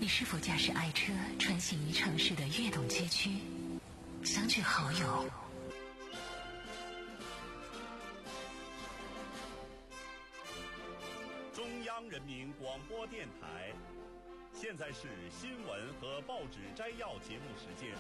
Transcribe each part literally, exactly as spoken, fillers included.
你是否驾驶爱车穿行于城市的跃动街区，相聚好友？ 中央人民广播电台，现在是新闻和报纸摘要节目时间。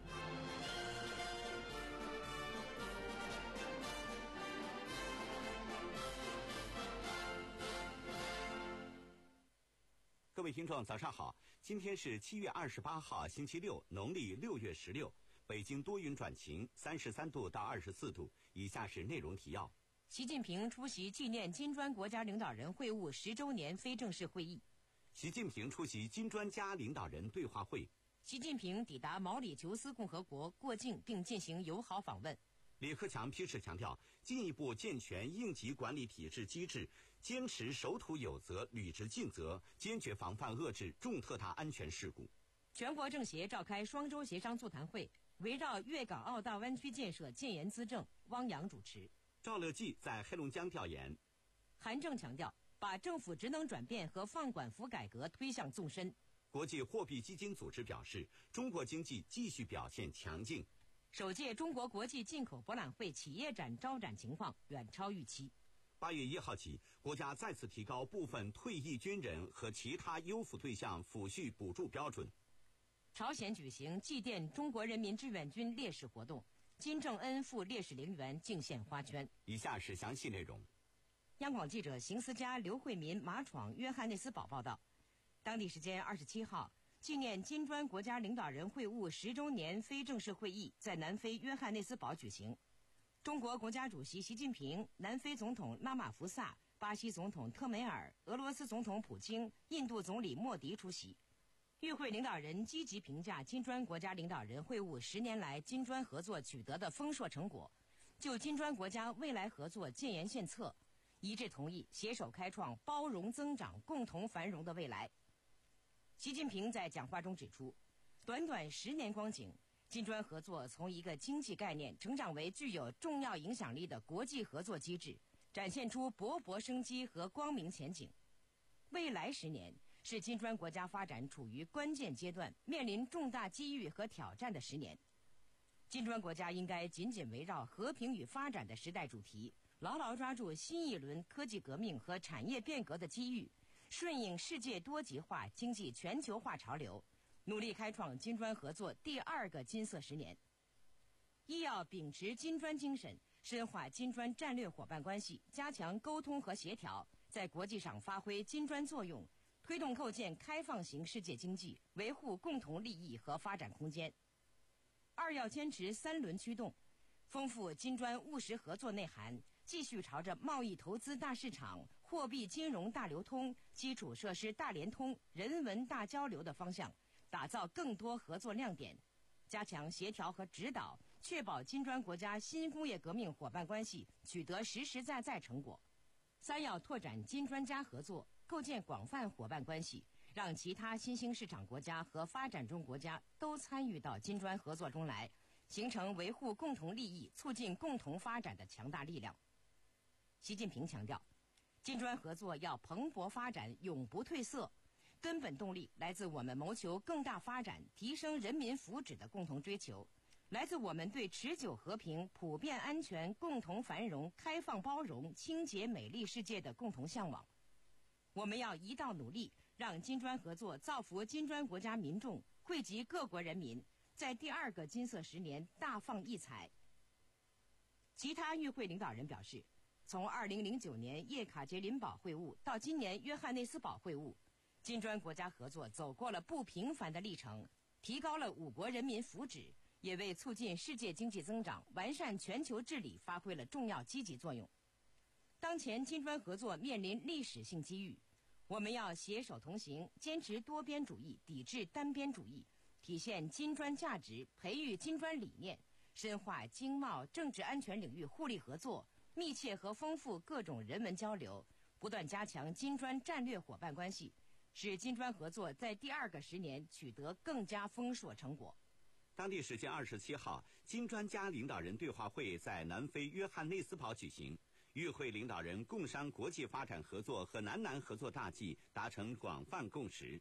各位听众早上好，今天是七月二十八号星期六，农历六月十六，北京多云转晴，三十三度到二十四度。以下是内容提要。 习近平出席纪念金砖国家领导人会晤十周年非正式会议。 习近平出席金砖家领导人对话会。 习近平抵达毛里求斯共和国过境并进行友好访问。 李克强批示强调，进一步健全应急管理体制机制，坚持守土有责、履职尽责，坚决防范遏制重特大安全事故。 全国政协召开双周协商座谈会，围绕粤港澳大湾区建设建言资政，汪洋主持。 赵乐际在黑龙江调研。 韩正强调，把政府职能转变和放管服改革推向纵深。 国际货币基金组织表示，中国经济继续表现强劲。 首届中国国际进口博览会企业展招展情况远超预期。 八月一号起，国家再次提高部分退役军人和其他优抚对象抚恤补助标准。 朝鲜举行祭奠中国人民志愿军烈士活动，金正恩赴烈士陵园敬献花圈。 以下是详细内容。 央广记者邢思佳、刘慧民马闯约翰内斯堡报道，当地时间二十七号，纪念金砖国家领导人会晤十周年非正式会议在南非约翰内斯堡举行。中国国家主席习近平、南非总统拉马福萨、巴西总统特梅尔、俄罗斯总统普京、印度总理莫迪出席。与会领导人积极评价金砖国家领导人会晤十年来金砖合作取得的丰硕成果，就金砖国家未来合作建言献策，一致同意携手开创包容增长、共同繁荣的未来。习近平在讲话中指出，短短十年光景，金砖合作从一个经济概念成长为具有重要影响力的国际合作机制，展现出勃勃生机和光明前景。未来十年是金砖国家发展处于关键阶段、面临重大机遇和挑战的十年。金砖国家应该紧紧围绕和平与发展的时代主题，牢牢抓住新一轮科技革命和产业变革的机遇，顺应世界多极化、经济全球化潮流，努力开创金砖合作第二个金色十年。一要秉持金砖精神，深化金砖战略伙伴关系，加强沟通和协调，在国际上发挥金砖作用，推动构建开放型世界经济，维护共同利益和发展空间。二要坚持三轮驱动，丰富金砖务实合作内涵，继续朝着贸易投资大市场、货币金融大流通、基础设施大联通、人文大交流的方向，打造更多合作亮点，加强协调和指导，确保金砖国家新工业革命伙伴关系取得实实在在成果。三要拓展金砖加合作，构建广泛伙伴关系，让其他新兴市场国家和发展中国家都参与到金砖合作中来，形成维护共同利益、促进共同发展的强大力量。习近平强调，金砖合作要蓬勃发展，永不褪色，根本动力来自我们谋求更大发展、提升人民福祉的共同追求，来自我们对持久和平、普遍安全、共同繁荣、开放包容、清洁美丽世界的共同向往。我们要一道努力，让金砖合作造福金砖国家民众，惠及各国人民，在第二个金色十年大放异彩。其他与会领导人表示，从二零零九年叶卡捷琳堡会晤到今年约翰内斯堡会晤，金砖国家合作走过了不平凡的历程，提高了五国人民福祉，也为促进世界经济增长、完善全球治理发挥了重要积极作用。当前金砖合作面临历史性机遇，我们要携手同行，坚持多边主义，抵制单边主义，体现金砖价值，培育金砖理念，深化经贸、政治安全领域互利合作，密切和丰富各种人文交流，不断加强金砖战略伙伴关系，使金砖合作在第二个十年取得更加丰硕成果。 当地时间二十七号，金砖家领导人对话会在南非约翰内斯堡举行。与会领导人共商国际发展合作和南南合作大计，达成广泛共识。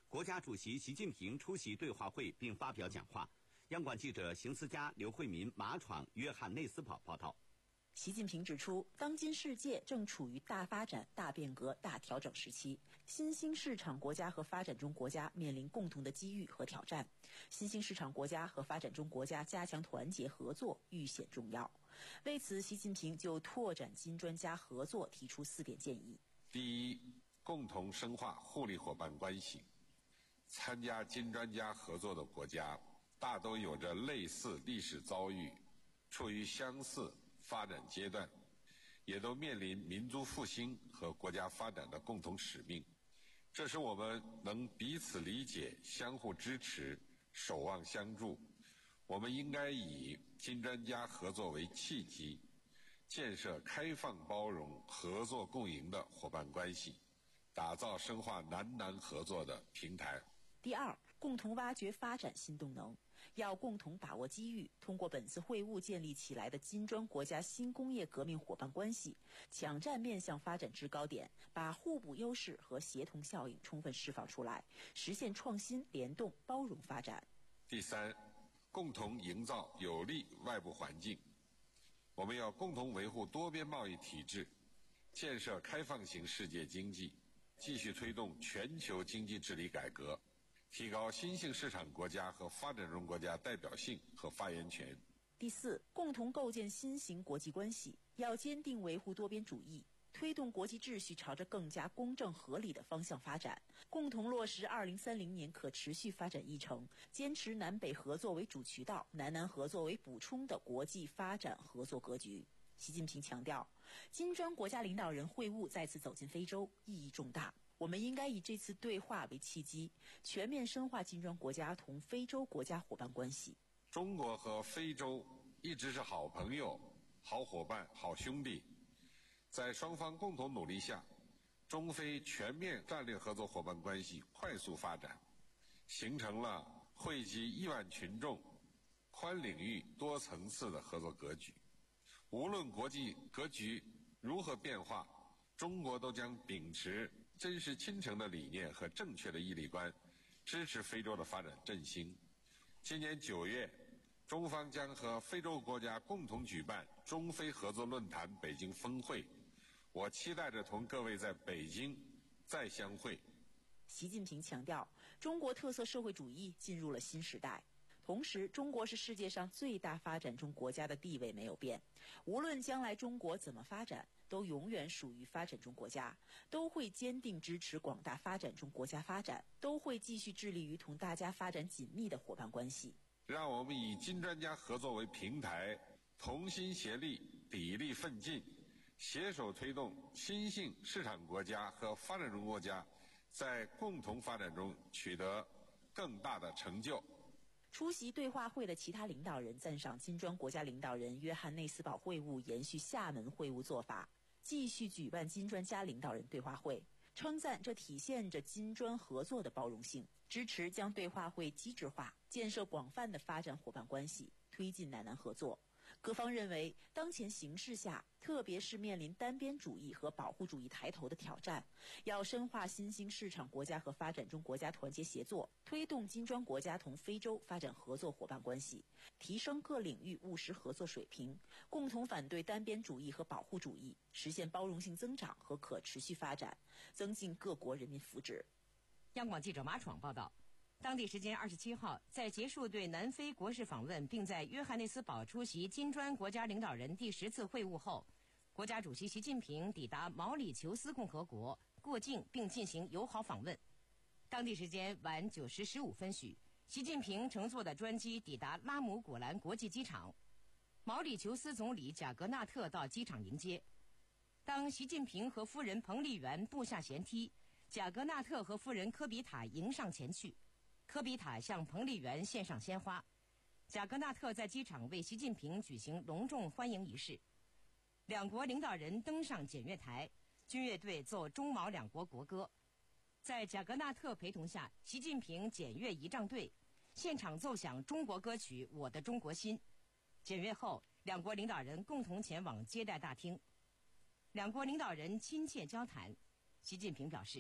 国家主席习近平出席对话会并发表讲话。央广记者邢思佳、刘慧民、马闯、约翰内斯堡报道。 习近平指出，当今世界正处于大发展、大变革、大调整时期，新兴市场国家和发展中国家面临共同的机遇和挑战。新兴市场国家和发展中国家加强团结合作愈显重要。为此，习近平就拓展金专家合作提出四点建议。 第一，共同深化互利伙伴关系。参加金专家合作的国家大都有着类似历史遭遇，处于相似发展阶段，也都面临民族复兴和国家发展的共同使命。这使我们能彼此理解、相互支持、守望相助。我们应该以金专家合作为契机，建设开放包容、合作共赢的伙伴关系，打造深化南南合作的平台。 第二，共同挖掘发展新动能。要共同把握机遇，通过本次会晤建立起来的金砖国家新工业革命伙伴关系，抢占面向发展制高点，把互补优势和协同效应充分释放出来，实现创新、联动、包容发展。 第三，共同营造有利外部环境。我们要共同维护多边贸易体制，建设开放型世界经济，继续推动全球经济治理改革，提高新兴市场国家和发展中国家代表性和发言权。 第四，共同构建新型国际关系，要坚定维护多边主义，推动国际秩序朝着更加公正合理的方向发展，共同落实二零三零年可持续发展议程，坚持南北合作为主渠道、南南合作为补充的国际发展合作格局。习近平强调，金砖国家领导人会晤再次走进非洲，意义重大。我们应该以这次对话为契机，全面深化金砖国家同非洲国家伙伴关系。 中国和非洲一直是好朋友、好伙伴、好兄弟。在双方共同努力下，中非全面战略合作伙伴关系快速发展，形成了惠及亿万群众、宽领域、多层次的合作格局。无论国际格局如何变化，中国都将秉持真实亲诚的理念和正确的义利观，支持非洲的发展振兴。今年九月，中方将和非洲国家共同举办中非合作论坛北京峰会，我期待着同各位在北京再相会。 习近平强调，中国特色社会主义进入了新时代。同时，中国是世界上最大发展中国家的地位没有变，无论将来中国怎么发展，都永远属于发展中国家，都会坚定支持广大发展中国家发展，都会继续致力于同大家发展紧密的伙伴关系。 让我们以金专家合作为平台，同心协力、砥砺奋进，携手推动新兴市场国家和发展中国家在共同发展中取得更大的成就。 出席对话会的其他领导人赞赏金砖国家领导人约翰内斯堡会晤延续厦门会晤做法，继续举办金专家领导人对话会，称赞这体现着金砖合作的包容性，支持将对话会机制化，建设广泛的发展伙伴关系，推进南南合作。各方认为，当前形势下，特别是面临单边主义和保护主义抬头的挑战，要深化新兴市场国家和发展中国家团结协作，推动金砖国家同非洲发展合作伙伴关系，提升各领域务实合作水平，共同反对单边主义和保护主义，实现包容性增长和可持续发展，增进各国人民福祉。 央广记者马闯报道。当地时间二十七号，在结束对南非国事访问，并在约翰内斯堡出席金砖国家领导人第十次会晤后，国家主席习近平抵达毛里求斯共和国过境并进行友好访问。当地时间晚九时十五分许，习近平乘坐的专机抵达拉姆古兰国际机场，毛里求斯总理贾格纳特到机场迎接。当习近平和夫人彭丽媛步下舷梯，贾格纳特和夫人科比塔迎上前去。科比塔向彭丽媛献上鲜花，贾格纳特在机场为习近平举行隆重欢迎仪式。两国领导人登上检阅台，军乐队奏中毛两国国歌。在贾格纳特陪同下，习近平检阅仪仗队，现场奏响中国歌曲《我的中国心》。检阅后，两国领导人共同前往接待大厅，两国领导人亲切交谈。习近平表示，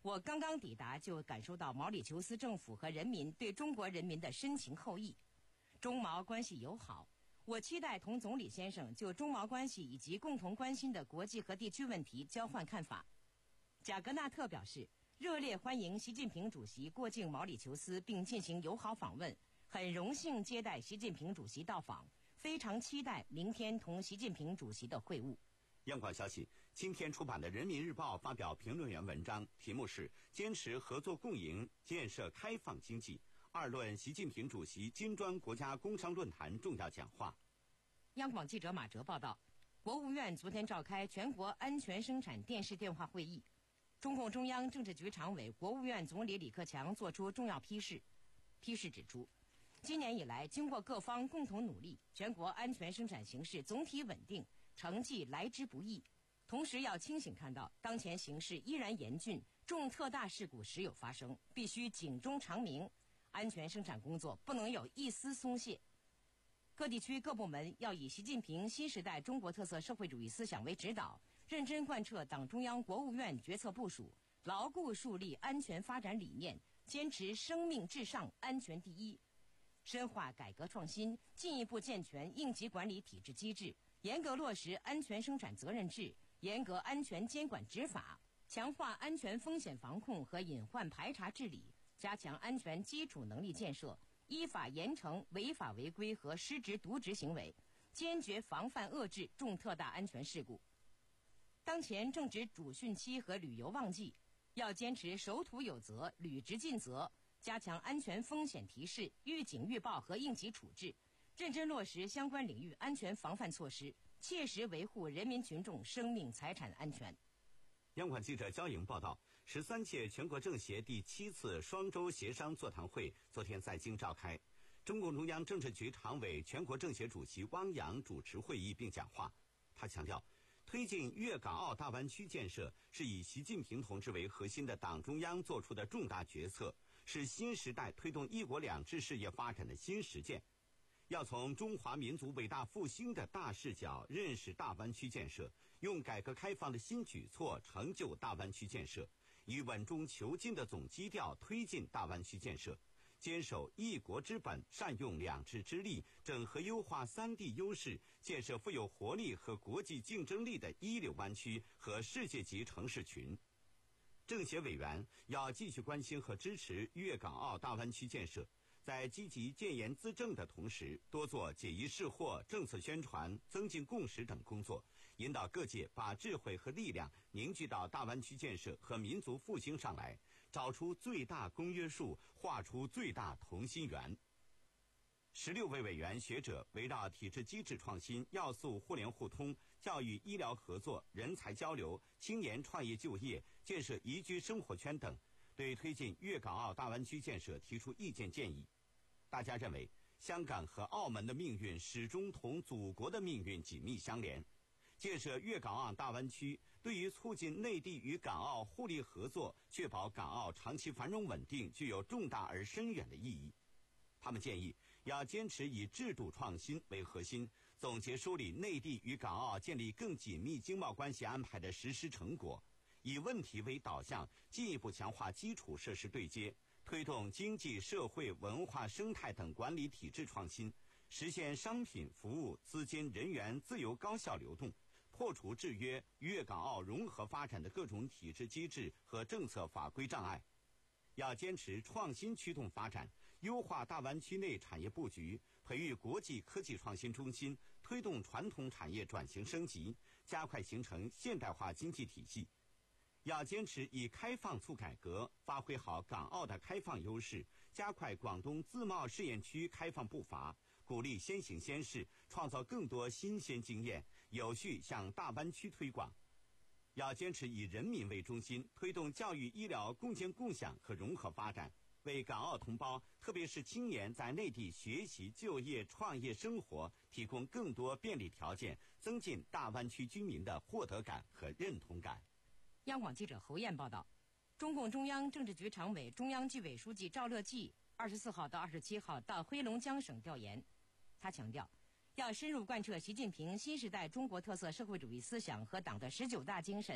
我刚刚抵达，就感受到毛里求斯政府和人民对中国人民的深情厚谊，中毛关系友好。我期待同总理先生就中毛关系以及共同关心的国际和地区问题交换看法。贾格纳特表示，热烈欢迎习近平主席过境毛里求斯并进行友好访问，很荣幸接待习近平主席到访，非常期待明天同习近平主席的会晤。 央广消息，今天出版的《人民日报》发表评论员文章，题目是“坚持合作共赢，建设开放经济”，二论习近平主席金砖国家工商论坛重要讲话。 央广记者马哲报道，国务院昨天召开全国安全生产电视电话会议，中共中央政治局常委、国务院总理李克强作出重要批示。批示指出，今年以来，经过各方共同努力，全国安全生产形势总体稳定，成绩来之不易。同时要清醒看到，当前形势依然严峻，重特大事故时有发生，必须警钟长鸣，安全生产工作不能有一丝松懈。各地区各部门要以习近平新时代中国特色社会主义思想为指导，认真贯彻党中央、国务院决策部署，牢固树立安全发展理念，坚持生命至上、安全第一，深化改革创新，进一步健全应急管理体制机制，严格落实安全生产责任制，严格安全监管执法，强化安全风险防控和隐患排查治理，加强安全基础能力建设，依法严惩违法违规和失职渎职行为，坚决防范遏制重特大安全事故。当前正值主汛期和旅游旺季，要坚持守土有责、履职尽责，加强安全风险提示、预警预报和应急处置，认真落实相关领域安全防范措施，切实维护人民群众生命财产安全。 央广记者焦莹报道，十三届全国政协第七次双周协商座谈会昨天在京召开，中共中央政治局常委、全国政协主席汪洋主持会议并讲话。他强调，推进粤港澳大湾区建设是以习近平同志为核心的党中央做出的重大决策，是新时代推动一国两制事业发展的新实践。要从中华民族伟大复兴的大视角认识大湾区建设，用改革开放的新举措成就大湾区建设，以稳中求进的总基调推进大湾区建设，坚守一国之本，善用两制之力，整合优化三地优势，建设富有活力和国际竞争力的一流湾区和世界级城市群。政协委员要继续关心和支持粤港澳大湾区建设，在积极建言资政的同时，多做解疑释惑、政策宣传、增进共识等工作，引导各界把智慧和力量凝聚到大湾区建设和民族复兴上来，找出最大公约数，画出最大同心圆。十六位委员学者围绕体制机制创新、要素互联互通、教育医疗合作、人才交流、青年创业就业、建设宜居生活圈等，对推进粤港澳大湾区建设提出意见建议。大家认为，香港和澳门的命运始终同祖国的命运紧密相连。建设粤港澳大湾区对于促进内地与港澳互利合作、确保港澳长期繁荣稳定具有重大而深远的意义。他们建议要坚持以制度创新为核心，总结梳理内地与港澳建立更紧密经贸关系安排的实施成果，以问题为导向，进一步强化基础设施对接，推动经济社会文化生态等管理体制创新，实现商品服务资金人员自由高效流动，破除制约粤港澳融合发展的各种体制机制和政策法规障碍。要坚持创新驱动发展，优化大湾区内产业布局，培育国际科技创新中心，推动传统产业转型升级，加快形成现代化经济体系。要坚持以开放促改革，发挥好港澳的开放优势，加快广东自贸试验区开放步伐，鼓励先行先试，创造更多新鲜经验，有序向大湾区推广。要坚持以人民为中心，推动教育医疗共建共享和融合发展，为港澳同胞，特别是青年在内地学习、就业、创业、生活提供更多便利条件，增进大湾区居民的获得感和认同感。 央广记者侯燕报道，中共中央政治局常委、中央纪委书记赵乐际二十四号到二十七号到黑龙江省调研。他强调，要深入贯彻习近平新时代中国特色社会主义思想和党的十九大精神，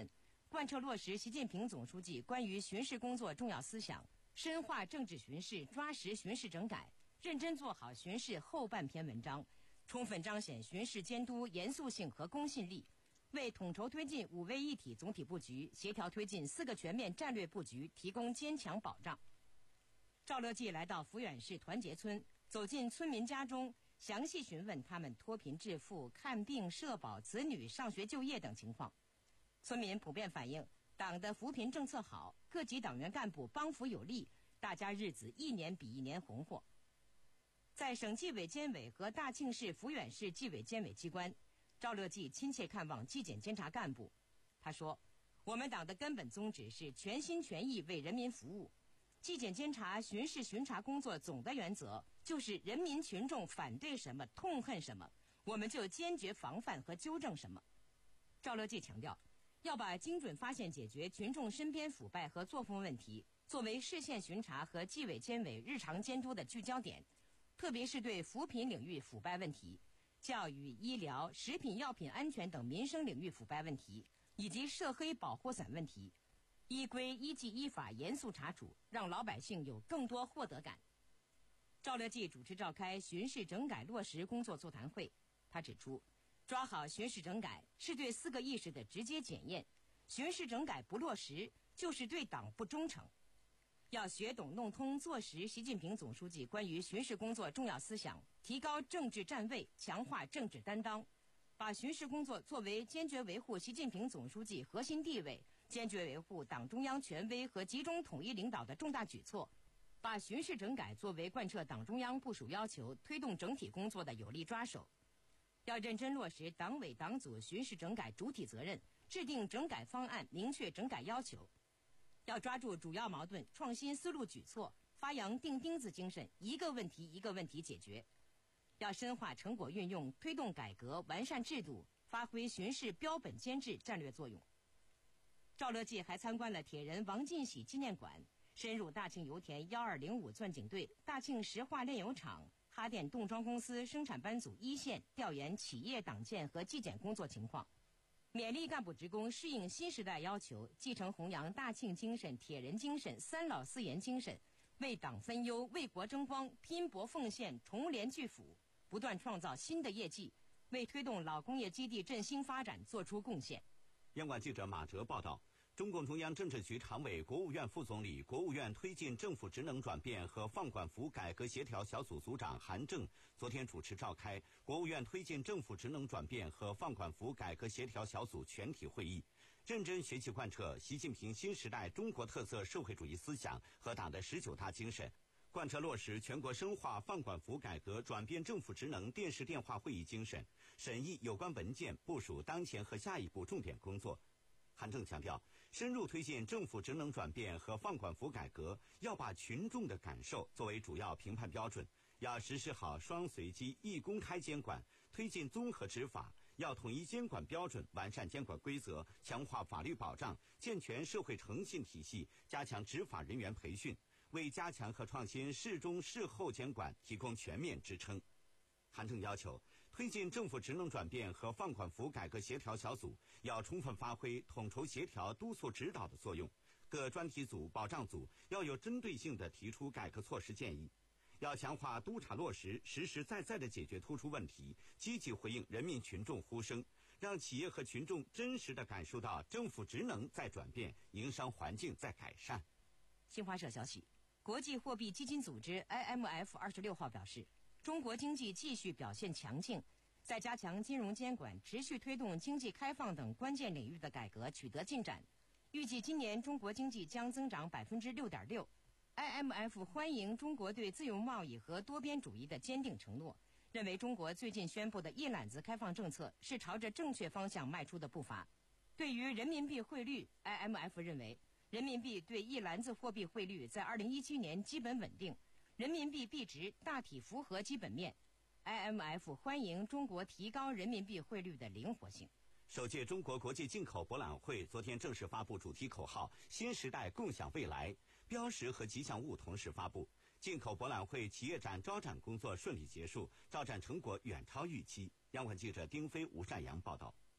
贯彻落实习近平总书记关于巡视工作重要思想，深化政治巡视，抓实巡视整改，认真做好巡视后半篇文章，充分彰显巡视监督严肃性和公信力，为统筹推进五位一体总体布局、协调推进四个全面战略布局提供坚强保障。赵乐际来到抚远市团结村，走进村民家中，详细询问他们脱贫致富、看病、社保、子女上学就业等情况。村民普遍反映，党的扶贫政策好，各级党员干部帮扶有力，大家日子一年比一年红火。在省纪委监委和大庆市抚远市纪委监委机关，赵乐际亲切看望纪检监察干部。他说，我们党的根本宗旨是全心全意为人民服务，纪检监察巡视巡查工作总的原则就是人民群众反对什么、痛恨什么，我们就坚决防范和纠正什么。赵乐际强调，要把精准发现解决群众身边腐败和作风问题作为市县巡查和纪委监委日常监督的聚焦点，特别是对扶贫领域腐败问题、教育、医疗、食品药品安全等民生领域腐败问题，以及涉黑保护伞问题，依规依纪依法严肃查处，让老百姓有更多获得感。赵乐际主持召开巡视整改落实工作座谈会，他指出，抓好巡视整改是对四个意识的直接检验，巡视整改不落实就是对党不忠诚。要学懂弄通做实习近平总书记关于巡视工作重要思想，提高政治站位，强化政治担当，把巡视工作作为坚决维护习近平总书记核心地位、坚决维护党中央权威和集中统一领导的重大举措，把巡视整改作为贯彻党中央部署要求、推动整体工作的有力抓手。要认真落实党委党组巡视整改主体责任，制定整改方案，明确整改要求。要抓住主要矛盾，创新思路举措，发扬钉钉子精神，一个问题一个问题解决。要深化成果运用，推动改革，完善制度，发挥巡视标本兼治战略作用。赵乐际还参观了铁人王进喜纪念馆，深入大庆油田幺二零五钻井队、大庆石化炼油厂、哈电冻装公司生产班组一线调研企业党建和纪检工作情况，勉励干部职工适应新时代要求，继承弘扬大庆精神、铁人精神、三老四严精神，为党分忧、为国争光，拼搏奉献，重联巨辅，不断创造新的业绩，为推动老工业基地振兴发展作出贡献。 央广记者马哲报道，中共中央政治局常委、国务院副总理、国务院推进政府职能转变和放管服改革协调小组组长韩正昨天主持召开国务院推进政府职能转变和放管服改革协调小组全体会议，认真学习贯彻习近平新时代中国特色社会主义思想和党的十九大精神，贯彻落实全国深化放管服改革转变政府职能电视电话会议精神，审议有关文件，部署当前和下一步重点工作。韩正强调，深入推进政府职能转变和放管服改革，要把群众的感受作为主要评判标准，要实施好双随机一公开监管，推进综合执法，要统一监管标准，完善监管规则，强化法律保障，健全社会诚信体系，加强执法人员培训，为加强和创新事中事后监管提供全面支撑。韩正要求，推进政府职能转变和放管服改革协调小组要充分发挥统筹协调、督促指导的作用，各专题组、保障组要有针对性地提出改革措施建议，要强化督查落实，实实在在地解决突出问题，积极回应人民群众呼声，让企业和群众真实地感受到政府职能在转变，营商环境在改善。 新华社消息，国际货币基金组织 I M F 二十六号表示，中国经济继续表现强劲，在加强金融监管、持续推动经济开放等关键领域的改革取得进展，预计今年中国经济将增长百分之六点六。I M F 欢迎中国对自由贸易和多边主义的坚定承诺，认为中国最近宣布的一揽子开放政策是朝着正确方向迈出的步伐。对于人民币汇率 ，I M F 认为，人民币对一篮子货币汇率在二零一七年基本稳定，人民币币值大体符合基本面。I M F 欢迎中国提高人民币汇率的灵活性。 首届中国国际进口博览会昨天正式发布主题口号“新时代共享未来”，标识和吉祥物同时发布。进口博览会企业展招展工作顺利结束，招展成果远超预期。央广记者丁飞、吴善阳报道。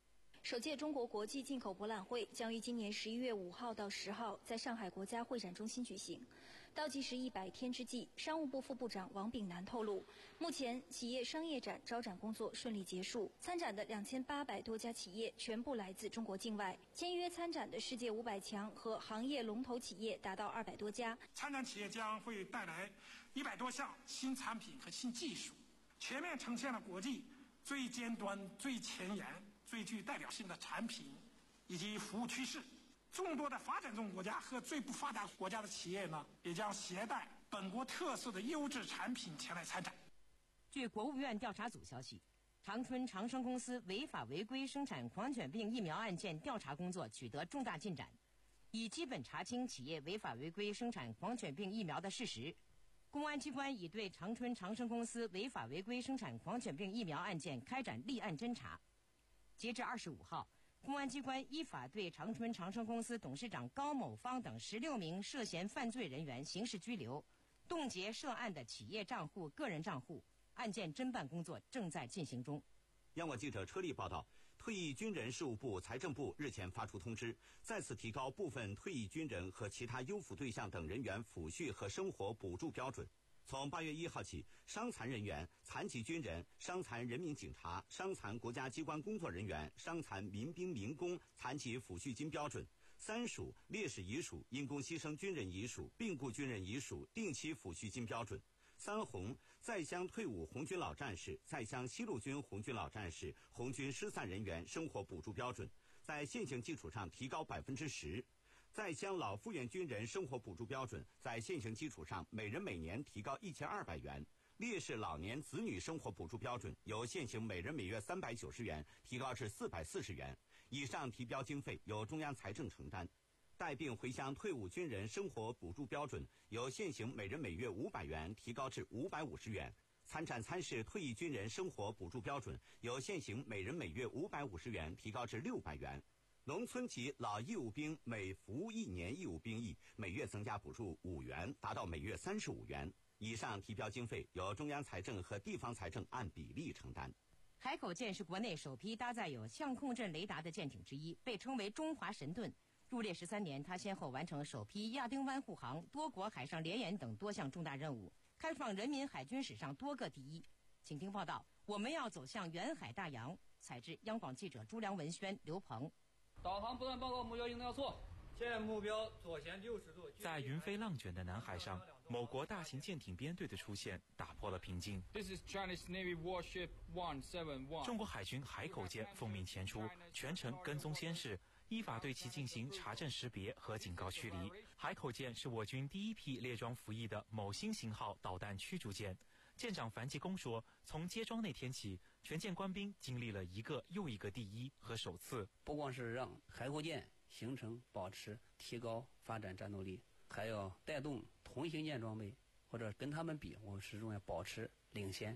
首届中国国际进口博览会将于今年十一月五号到十号在上海国家会展中心举行。倒计时一百天之际，商务部副部长王炳南透露，目前企业商业展招展工作顺利结束，参展的两千八百多家企业全部来自中国境外，签约参展的世界五百强和行业龙头企业达到二百多家。 参展企业将会带来一百多项新产品和新技术，全面呈现了国际最尖端、最前沿、最具代表性的产品以及服务趋势。众多的发展中国家和最不发达国家的企业呢，也将携带本国特色的优质产品前来参展。 据国务院调查组消息，长春长生公司违法违规生产狂犬病疫苗案件调查工作取得重大进展，已基本查清企业违法违规生产狂犬病疫苗的事实。公安机关已对长春长生公司违法违规生产狂犬病疫苗案件开展立案侦查。截至二十五号，公安机关依法对长春长生公司董事长高某芳等十六名涉嫌犯罪人员刑事拘留，冻结涉案的企业账户、个人账户。案件侦办工作正在进行中。 央广记者车丽报道，退役军人事务部、财政部日前发出通知，再次提高部分退役军人和其他优抚对象等人员抚恤和生活补助标准。从八月一号起，伤残人员、残疾军人、伤残人民警察、伤残国家机关工作人员、伤残民兵民工残疾抚恤金标准、三属、烈士遗属、因公牺牲军人遗属、病故军人遗属定期抚恤金标准、三红、在乡退伍红军老战士、在乡西路军红军老战士、红军失散人员生活补助标准，在现行基础上提高百分之十。在乡老复员军人生活补助标准在现行基础上每人每年提高一千二百元，烈士老年子女生活补助标准由现行每人每月三百九十元提高至四百四十元，以上提标经费由中央财政承担。带病回乡退伍军人生活补助标准由现行每人每月五百元提高至五百五十元，参战参试退役军人生活补助标准由现行每人每月五百五十元提高至六百元。农村及老义务兵每服务一年义务兵役每月增加补助五元，达到每月三十五元。以上提标经费由中央财政和地方财政按比例承担。 海口舰是国内首批搭载有相控阵雷达的舰艇之一，被称为中华神盾。入列十三年，它先后完成首批亚丁湾护航、多国海上联演等多项重大任务，开创人民海军史上多个第一。请听报道，我们要走向远海大洋。采自央广记者朱良文轩、刘鹏。 导航不断报告目标应当要错，现目标左舷六十度。 在云飞浪卷的南海上，某国大型舰艇编队的出现打破了平静。 This is Chinese Navy warship one seven one。 中国海军海口舰奉命前出，全程跟踪监视，依法对其进行查证识别和警告驱离。海口舰是我军第一批列装服役的某新型号导弹驱逐舰。舰长樊继功说，从接装那天起，全舰官兵经历了一个又一个第一和首次。 不光是让海口舰形成、保持、提高发展战斗力，还要带动同型舰装备，或者跟他们比，我们始终要保持领先。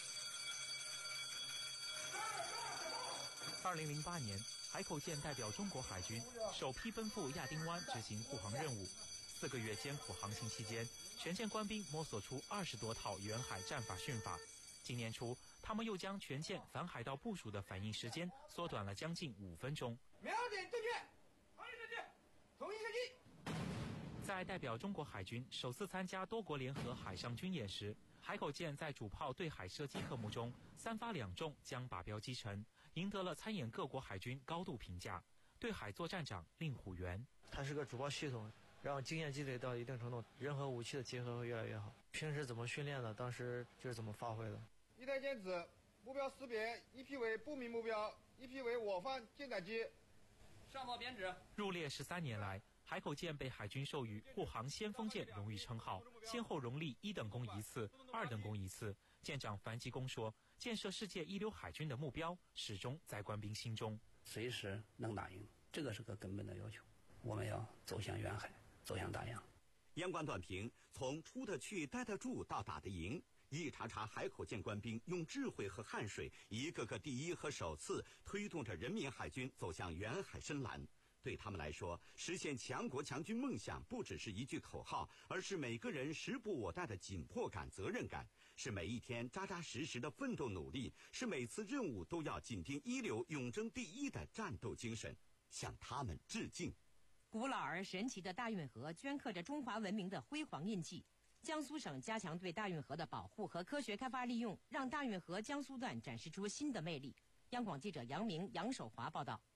二零零八年，海口舰代表中国海军首批奔赴亚丁湾执行护航任务。四个月艰苦航行期间，全舰官兵摸索出二十多套远海战法训法。今年初，他们又将全舰反海盗部署的反应时间缩短了将近五分钟。 瞄点正确，航行正确，统一射击。 在代表中国海军首次参加多国联合海上军演时，海口舰在主炮对海射击科目中三发两中，将靶标击沉，赢得了参演各国海军高度评价。对海作战长令虎元， 它是个主炮系统。让经验积累到一定程度，人和武器的结合会越来越好。平时怎么训练的，当时就是怎么发挥的。 一台舰指目标识别，一批为不明目标，一批为我方舰载机。 上报编指。 入列十三年来，海口舰被海军授予护航先锋舰荣誉称号，先后荣立一等功一次、二等功一次。舰长樊继功说，建设世界一流海军的目标始终在官兵心中， 随时能打赢，这个是个根本的要求。我们要走向远海，走向大洋。 央广短评：从出得去、待得住到打得赢，一茬茬海口舰官兵用智慧和汗水，一个个第一和首次，推动着人民海军走向远海深蓝。 对他们来说，实现强国强军梦想不只是一句口号，而是每个人时不我待的紧迫感、责任感，是每一天扎扎实实的奋斗努力，是每次任务都要紧盯一流、永争第一的战斗精神。向他们致敬。 古老而神奇的大运河镌刻着中华文明的辉煌印记。江苏省加强对大运河的保护和科学开发利用，让大运河江苏段展示出新的魅力。央广记者杨明、杨守华报道。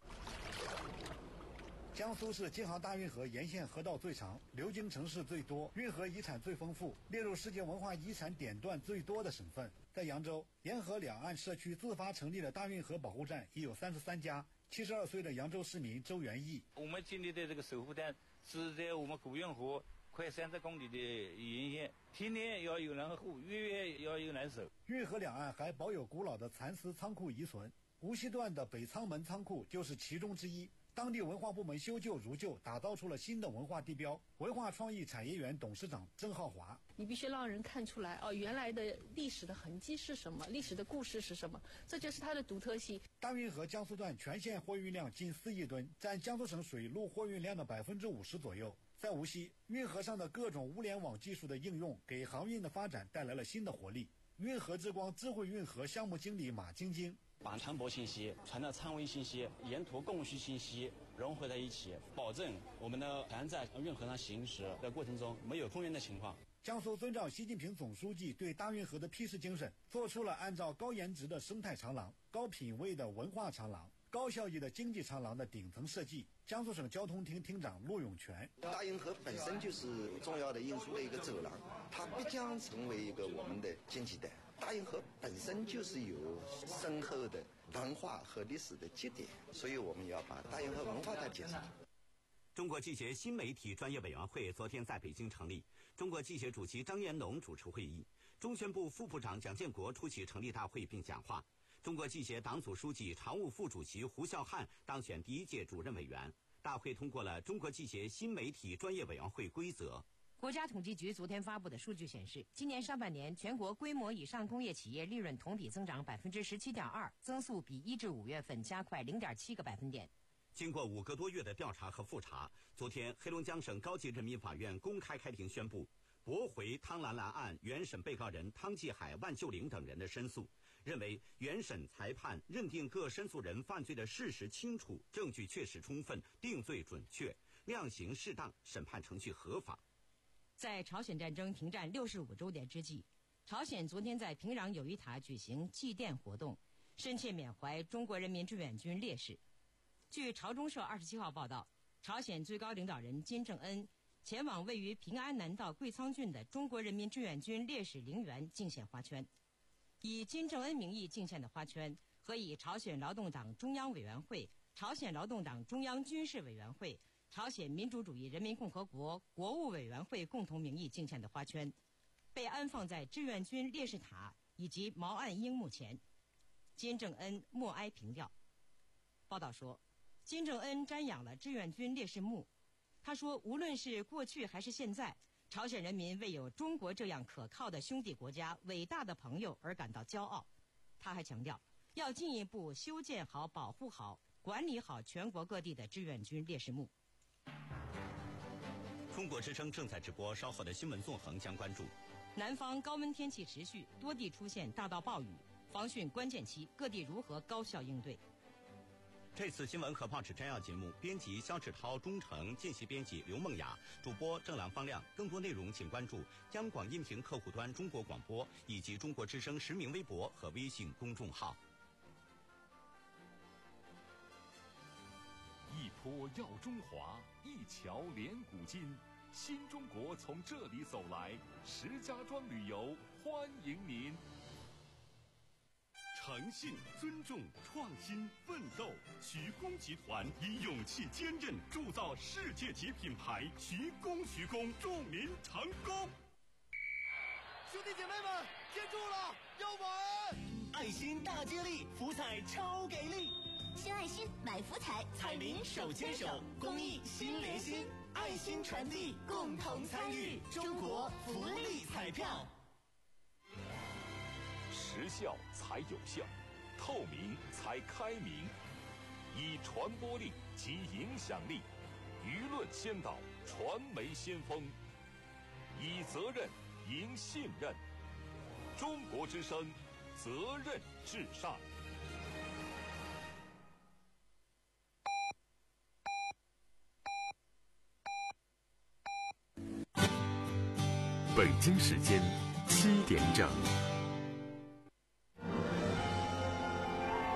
江苏是京杭大运河沿线河道最长、流经城市最多、运河遗产最丰富、列入世界文化遗产点段最多的省份。在扬州，沿河两岸社区自发成立的大运河保护站已有三十三家。七十二岁的扬州市民周元义， 我们建立的这个守护站是在我们古运河快三十公里的沿线，天天要有人护，月月要有人守。 运河两岸还保有古老的蚕丝仓库遗存，无锡段的北仓门仓库就是其中之一。当地文化部门修旧如旧，打造出了新的文化地标。文化创意产业园董事长郑浩华， 你必须让人看出来哦，原来的历史的痕迹是什么，历史的故事是什么，这就是它的独特性。 大运河江苏段全线货运量近四亿吨，占江苏省水陆货运量的百分之五十左右。在无锡，运河上的各种物联网技术的应用，给航运的发展带来了新的活力。运河之光智慧运河项目经理马晶晶， 把船舶信息、船的舱位信息、沿途供需信息融合在一起，保证我们的船在运河上行驶的过程中没有空运的情况。 江苏遵照习近平总书记对大运河的批示精神，做出了按照高颜值的生态长廊、高品位的文化长廊、高效益的经济长廊的顶层设计。江苏省交通厅厅长陆永全， 大运河本身就是重要的运输的一个走廊，它必将成为一个我们的经济带。大运河本身就是有深厚的文化和历史的积淀，所以我们要把大运河文化带介绍。 中国记协新媒体专业委员会昨天在北京成立，中国记协主席张延农主持会议，中宣部副部长蒋建国出席成立大会并讲话。中国记协党组书记、常务副主席胡孝汉当选第一届主任委员。大会通过了中国记协新媒体专业委员会规则。 国家统计局昨天发布的数据显示，今年上半年全国规模以上工业企业利润同比增长百分之十七点二，增速比一至五月份加快零点七个百分点。 经过五个多月的调查和复查，昨天黑龙江省高级人民法院公开开庭宣布，驳回汤兰兰案原审被告人汤继海、万秀玲等人的申诉，认为原审裁判认定各申诉人犯罪的事实清楚，证据确实充分，定罪准确，量刑适当，审判程序合法。 在朝鲜战争停战六十五周年之际，朝鲜昨天在平壤友谊塔举行祭奠活动，深切缅怀中国人民志愿军烈士。据朝中社二十七号报道，朝鲜最高领导人金正恩前往位于平安南道贵仓郡的中国人民志愿军烈士陵园敬献花圈。以金正恩名义敬献的花圈和以朝鲜劳动党中央委员会、朝鲜劳动党中央军事委员会、朝鲜民主主义人民共和国国务委员会共同名义敬献的花圈，被安放在志愿军烈士塔以及毛岸英墓前。金正恩默哀凭吊。报道说，金正恩瞻仰了志愿军烈士墓，他说，无论是过去还是现在，朝鲜人民为有中国这样可靠的兄弟国家、伟大的朋友而感到骄傲。他还强调，要进一步修建好、保护好、管理好全国各地的志愿军烈士墓。 中国之声正在直播，稍后的新闻纵横将关注。 南方高温天气持续，多地出现大到暴雨，防汛关键期，各地如何高效应对？ 这次新闻和报纸摘要节目，编辑肖志涛、钟诚，见习编辑刘梦雅，主播郑朗、方亮。更多内容请关注央广音频客户端中国广播以及中国之声实名微博和微信公众号。 一坡耀中华，一桥连古今，新中国从这里走来。石家庄旅游欢迎您。 诚信、尊重、创新、奋斗，徐工集团以勇气坚韧铸造世界级品牌。徐工，徐工，祝您成功！ 兄弟姐妹们，接住了，要玩！爱心大接力，福彩超给力！ 新爱心买福彩，彩民手牵手，公益心连心，爱心传递，共同参与中国福利彩票。 时效才有效，透明才开明。 以传播力及影响力，舆论先导，传媒先锋，以责任赢信任。中国之声，责任至上。 北京时间七点整。